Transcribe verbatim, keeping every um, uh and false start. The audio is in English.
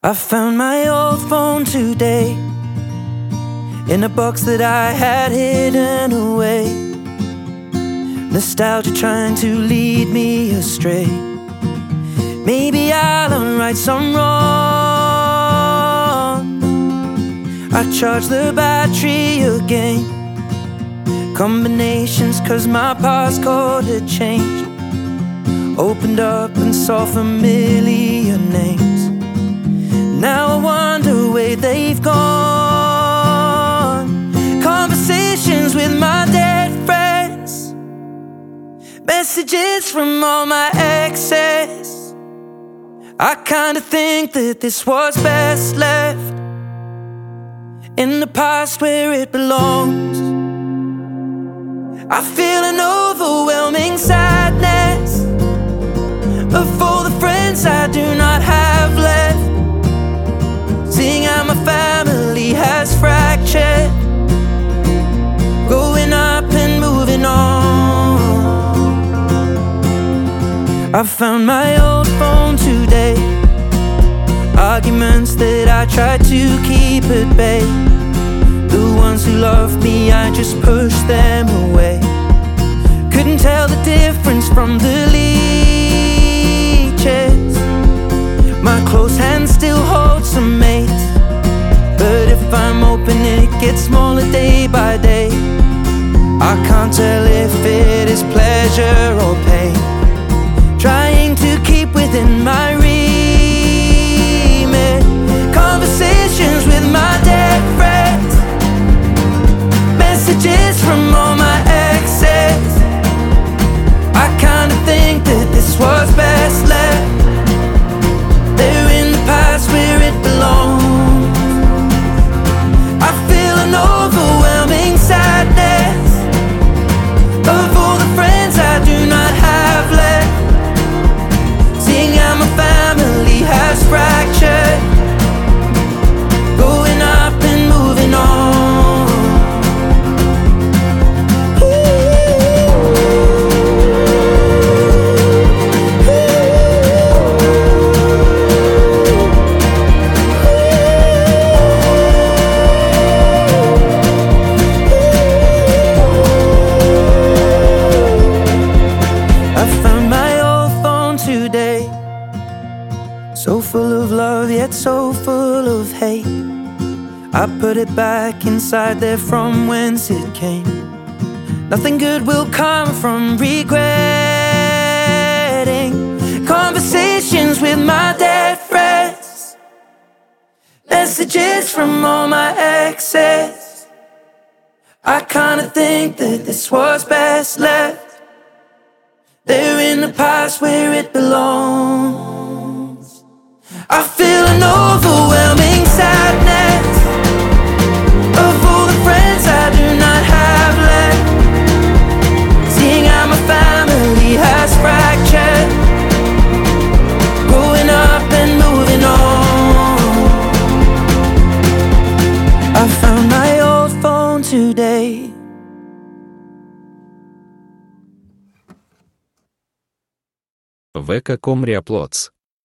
I found my old phone today in a box that I had hidden away. Nostalgia trying to lead me astray. Maybe I'll unright some wrong. I charge the battery again. Combinations cause my passcode had changed. Opened up and saw familiar names. Now I wonder where they've gone. Conversations with my dead friends. Messages from all my exes. I kinda think that this was best left in the past where it belongs. I feel an overwhelming sadness of all the friends I do not have left. Seeing how my family has fractured, growing up and moving on. I found my old phone today. Arguments that I tried to keep at bay. The ones who loved me, I just pushed them away. Couldn't tell the difference from the leeches. My close hand still holds some mates, but if I'm open it gets smaller day by day. I can't tell if it is pleasure or pain. Trying to keep within my remit. Conversations with my dead friends. Messages from all my exes. I kinda think that this was best left. They're in the past where it belongs. I feel an overwhelming sadness of all the friends I do not have left. Seeing how my family has fractured, growing up and moving on. So full of love, yet so full of hate. I put it back inside there from whence it came. Nothing good will come from regretting. Conversations with my dead friends. Messages from all my exes. I kinda think that this was best left. They're in the past where it belongs. I feel an overwhelming sadness of all the friends I do not have left. Seeing how my family has fractured, growing up and moving on. I found my old phone today. вэ ка точка ком Реаплотс